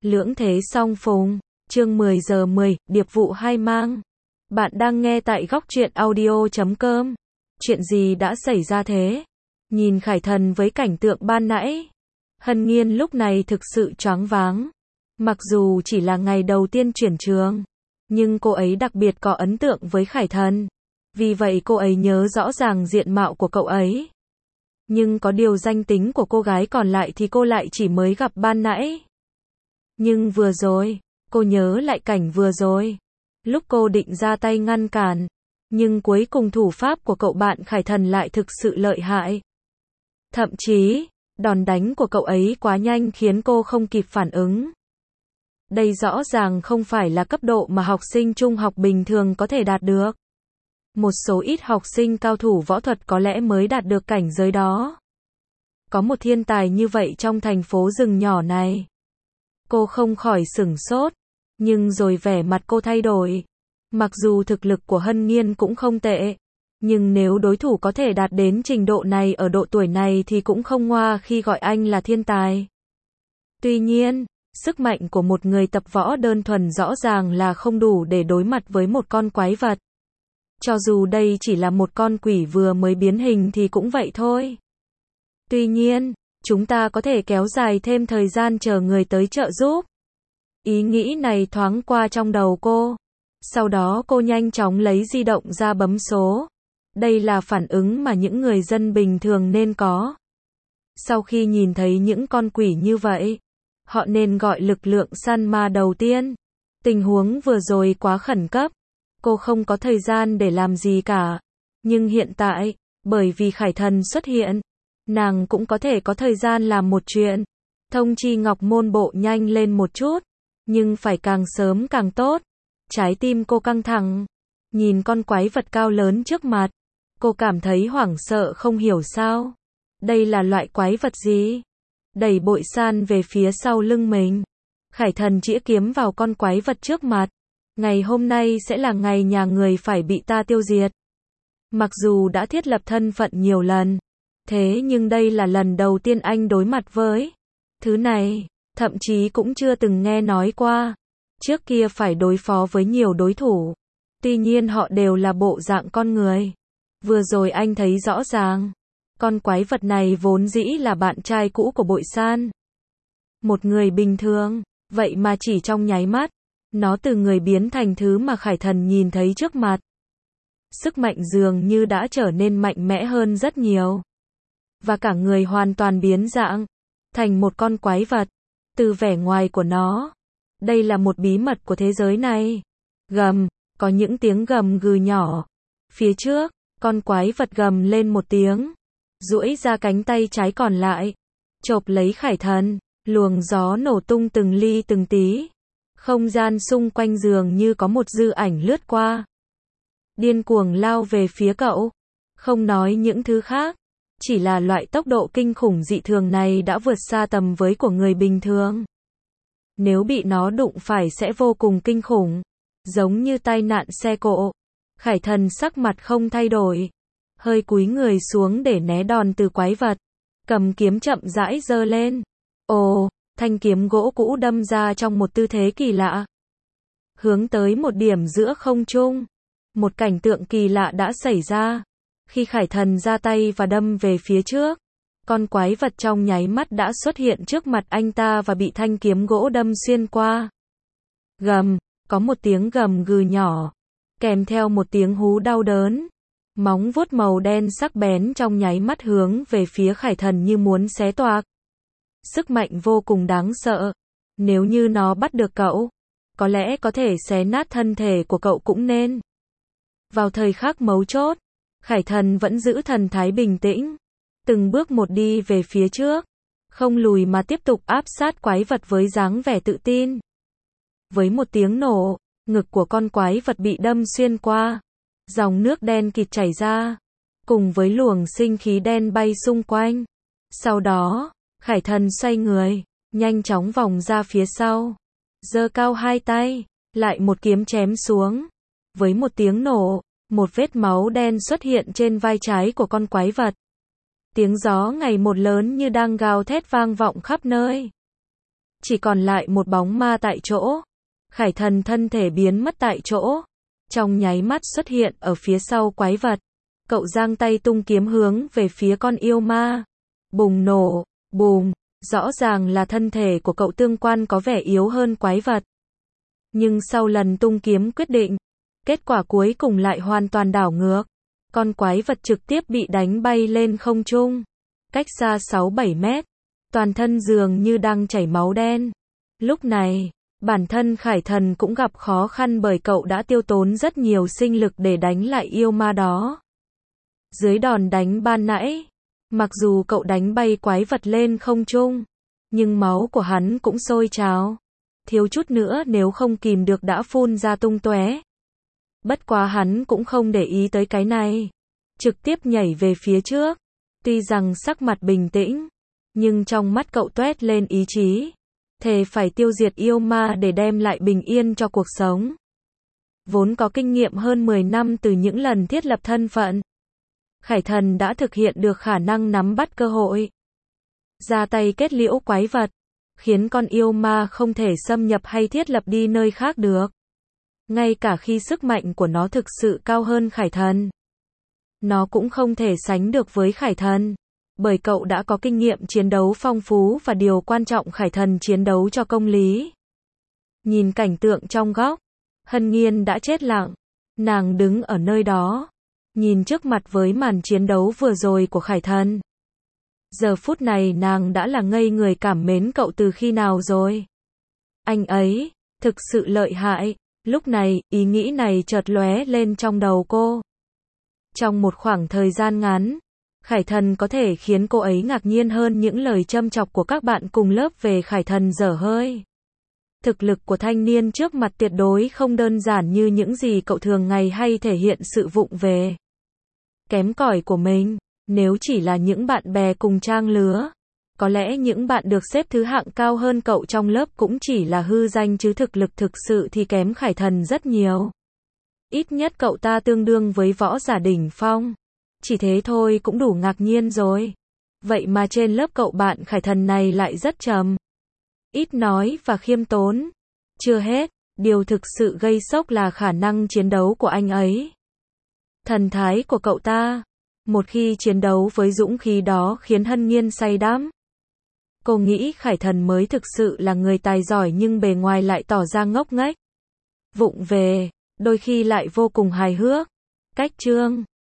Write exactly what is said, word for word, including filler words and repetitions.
Lưỡng thế song phùng, chương mười giờ mười, điệp vụ hai mang. Bạn đang nghe tại góc truyện audio chấm com. Chuyện gì đã xảy ra thế? Nhìn Khải Thần với cảnh tượng ban nãy, Hân Nghiên lúc này thực sự choáng váng. Mặc dù chỉ là ngày đầu tiên chuyển trường, nhưng cô ấy đặc biệt có ấn tượng với Khải Thần. Vì vậy cô ấy nhớ rõ ràng diện mạo của cậu ấy. Nhưng có điều danh tính của cô gái còn lại thì cô lại chỉ mới gặp ban nãy. Nhưng vừa rồi, cô nhớ lại cảnh vừa rồi. Lúc cô định ra tay ngăn cản, nhưng cuối cùng thủ pháp của cậu bạn Khải Thần lại thực sự lợi hại. Thậm chí, đòn đánh của cậu ấy quá nhanh khiến cô không kịp phản ứng. Đây rõ ràng không phải là cấp độ mà học sinh trung học bình thường có thể đạt được. Một số ít học sinh cao thủ võ thuật có lẽ mới đạt được cảnh giới đó. Có một thiên tài như vậy trong thành phố rừng nhỏ này. Cô không khỏi sửng sốt, nhưng rồi vẻ mặt cô thay đổi. Mặc dù thực lực của Hân Nghiên cũng không tệ, nhưng nếu đối thủ có thể đạt đến trình độ này ở độ tuổi này thì cũng không ngoa khi gọi anh là thiên tài. Tuy nhiên, sức mạnh của một người tập võ đơn thuần rõ ràng là không đủ để đối mặt với một con quái vật. Cho dù đây chỉ là một con quỷ vừa mới biến hình thì cũng vậy thôi. Tuy nhiên, chúng ta có thể kéo dài thêm thời gian chờ người tới trợ giúp. Ý nghĩ này thoáng qua trong đầu cô. Sau đó cô nhanh chóng lấy di động ra bấm số. Đây là phản ứng mà những người dân bình thường nên có. Sau khi nhìn thấy những con quỷ như vậy, họ nên gọi lực lượng săn ma đầu tiên. Tình huống vừa rồi quá khẩn cấp. Cô không có thời gian để làm gì cả. Nhưng hiện tại, bởi vì Khải Thần xuất hiện, nàng cũng có thể có thời gian làm một chuyện. Thông chi Ngọc Môn Bộ nhanh lên một chút, nhưng phải càng sớm càng tốt. Trái tim cô căng thẳng, nhìn con quái vật cao lớn trước mặt. Cô cảm thấy hoảng sợ không hiểu sao. Đây là loại quái vật gì? Đẩy bội san về phía sau lưng mình. Khải Thần chĩa kiếm vào con quái vật trước mặt. Ngày hôm nay sẽ là ngày nhà người phải bị ta tiêu diệt. Mặc dù đã thiết lập thân phận nhiều lần, thế nhưng đây là lần đầu tiên anh đối mặt với thứ này, thậm chí cũng chưa từng nghe nói qua. Trước kia phải đối phó với nhiều đối thủ, tuy nhiên họ đều là bộ dạng con người. Vừa rồi anh thấy rõ ràng, con quái vật này vốn dĩ là bạn trai cũ của Bội San. Một người bình thường, vậy mà chỉ trong nháy mắt, nó từ người biến thành thứ mà Khải Thần nhìn thấy trước mặt. Sức mạnh dường như đã trở nên mạnh mẽ hơn rất nhiều. Và cả người hoàn toàn biến dạng, thành một con quái vật. Từ vẻ ngoài của nó, đây là một bí mật của thế giới này. Gầm, có những tiếng gầm gừ nhỏ. Phía trước, con quái vật gầm lên một tiếng, duỗi ra cánh tay trái còn lại, chộp lấy Khải Thần. Luồng gió nổ tung từng ly từng tí. Không gian xung quanh dường như có một dư ảnh lướt qua. Điên cuồng lao về phía cậu. Không nói những thứ khác, chỉ là loại tốc độ kinh khủng dị thường này đã vượt xa tầm với của người bình thường. Nếu bị nó đụng phải sẽ vô cùng kinh khủng, giống như tai nạn xe cộ. Khải Thần sắc mặt không thay đổi, hơi cúi người xuống để né đòn từ quái vật, cầm kiếm chậm rãi giơ lên. Ồ, thanh kiếm gỗ cũ đâm ra trong một tư thế kỳ lạ, hướng tới một điểm giữa không trung. Một cảnh tượng kỳ lạ đã xảy ra. Khi Khải Thần ra tay và đâm về phía trước, con quái vật trong nháy mắt đã xuất hiện trước mặt anh ta và bị thanh kiếm gỗ đâm xuyên qua. Gầm, có một tiếng gầm gừ nhỏ, kèm theo một tiếng hú đau đớn. Móng vuốt màu đen sắc bén trong nháy mắt hướng về phía Khải Thần như muốn xé toạc. Sức mạnh vô cùng đáng sợ. Nếu như nó bắt được cậu, có lẽ có thể xé nát thân thể của cậu cũng nên. Vào thời khắc mấu chốt, Khải Thần vẫn giữ thần thái bình tĩnh, từng bước một đi về phía trước, không lùi mà tiếp tục áp sát quái vật với dáng vẻ tự tin. Với một tiếng nổ, ngực của con quái vật bị đâm xuyên qua, dòng nước đen kịt chảy ra, cùng với luồng sinh khí đen bay xung quanh. Sau đó, Khải Thần xoay người, nhanh chóng vòng ra phía sau, giơ cao hai tay, lại một kiếm chém xuống. Với một tiếng nổ, một vết máu đen xuất hiện trên vai trái của con quái vật. Tiếng gió ngày một lớn như đang gào thét vang vọng khắp nơi. chỉ còn lại một bóng ma tại chỗ. Khải Thần thân thể biến mất tại chỗ, trong nháy mắt xuất hiện ở phía sau quái vật. Cậu giang tay tung kiếm hướng về phía con yêu ma. Bùng nổ, bùm, rõ ràng là thân thể của cậu tương quan có vẻ yếu hơn quái vật. Nhưng sau lần tung kiếm quyết định, kết quả cuối cùng lại hoàn toàn đảo ngược. Con quái vật trực tiếp bị đánh bay lên không trung, cách xa sáu bảy mét, toàn thân dường như đang chảy máu đen. Lúc này, bản thân Khải Thần cũng gặp khó khăn bởi cậu đã tiêu tốn rất nhiều sinh lực để đánh lại yêu ma đó. Dưới đòn đánh ban nãy, mặc dù cậu đánh bay quái vật lên không trung, nhưng máu của hắn cũng sôi trào. Thiếu chút nữa nếu không kìm được đã phun ra tung tóe. Bất quá hắn cũng không để ý tới cái này, trực tiếp nhảy về phía trước. Tuy rằng sắc mặt bình tĩnh, nhưng trong mắt cậu toét lên ý chí, thề phải tiêu diệt yêu ma để đem lại bình yên cho cuộc sống. Vốn có kinh nghiệm hơn mười năm từ những lần thiết lập thân phận, Khải Thần đã thực hiện được khả năng nắm bắt cơ hội, ra tay kết liễu quái vật, khiến con yêu ma không thể xâm nhập hay thiết lập đi nơi khác được. Ngay cả khi sức mạnh của nó thực sự cao hơn Khải Thần, nó cũng không thể sánh được với Khải Thần, bởi cậu đã có kinh nghiệm chiến đấu phong phú và điều quan trọng Khải Thần chiến đấu cho công lý. Nhìn cảnh tượng trong góc, Hân Nghiên đã chết lặng, nàng đứng ở nơi đó, nhìn trước mặt với màn chiến đấu vừa rồi của Khải Thần. Giờ phút này nàng đã là ngây người cảm mến cậu từ khi nào rồi. Anh ấy, thực sự lợi hại. Lúc này, ý nghĩ này chợt lóe lên trong đầu cô. Trong một khoảng thời gian ngắn, Khải Thần có thể khiến cô ấy ngạc nhiên hơn những lời châm chọc của các bạn cùng lớp về Khải Thần dở hơi. Thực lực của thanh niên trước mặt tuyệt đối không đơn giản như những gì cậu thường ngày hay thể hiện sự vụng về, kém cỏi của mình. Nếu chỉ là những bạn bè cùng trang lứa, có lẽ những bạn được xếp thứ hạng cao hơn cậu trong lớp cũng chỉ là hư danh chứ thực lực thực sự thì kém Khải Thần rất nhiều. Ít nhất cậu ta tương đương với võ giả đỉnh phong. Chỉ thế thôi cũng đủ ngạc nhiên rồi. Vậy mà trên lớp cậu bạn Khải Thần này lại rất trầm, ít nói và khiêm tốn. Chưa hết, điều thực sự gây sốc là khả năng chiến đấu của anh ấy. Thần thái của cậu ta, một khi chiến đấu với dũng khí đó khiến Hân Nghiên say đắm. Cô nghĩ Khải Thần mới thực sự là người tài giỏi nhưng bề ngoài lại tỏ ra ngốc nghếch, vụng về, đôi khi lại vô cùng hài hước. Cách chương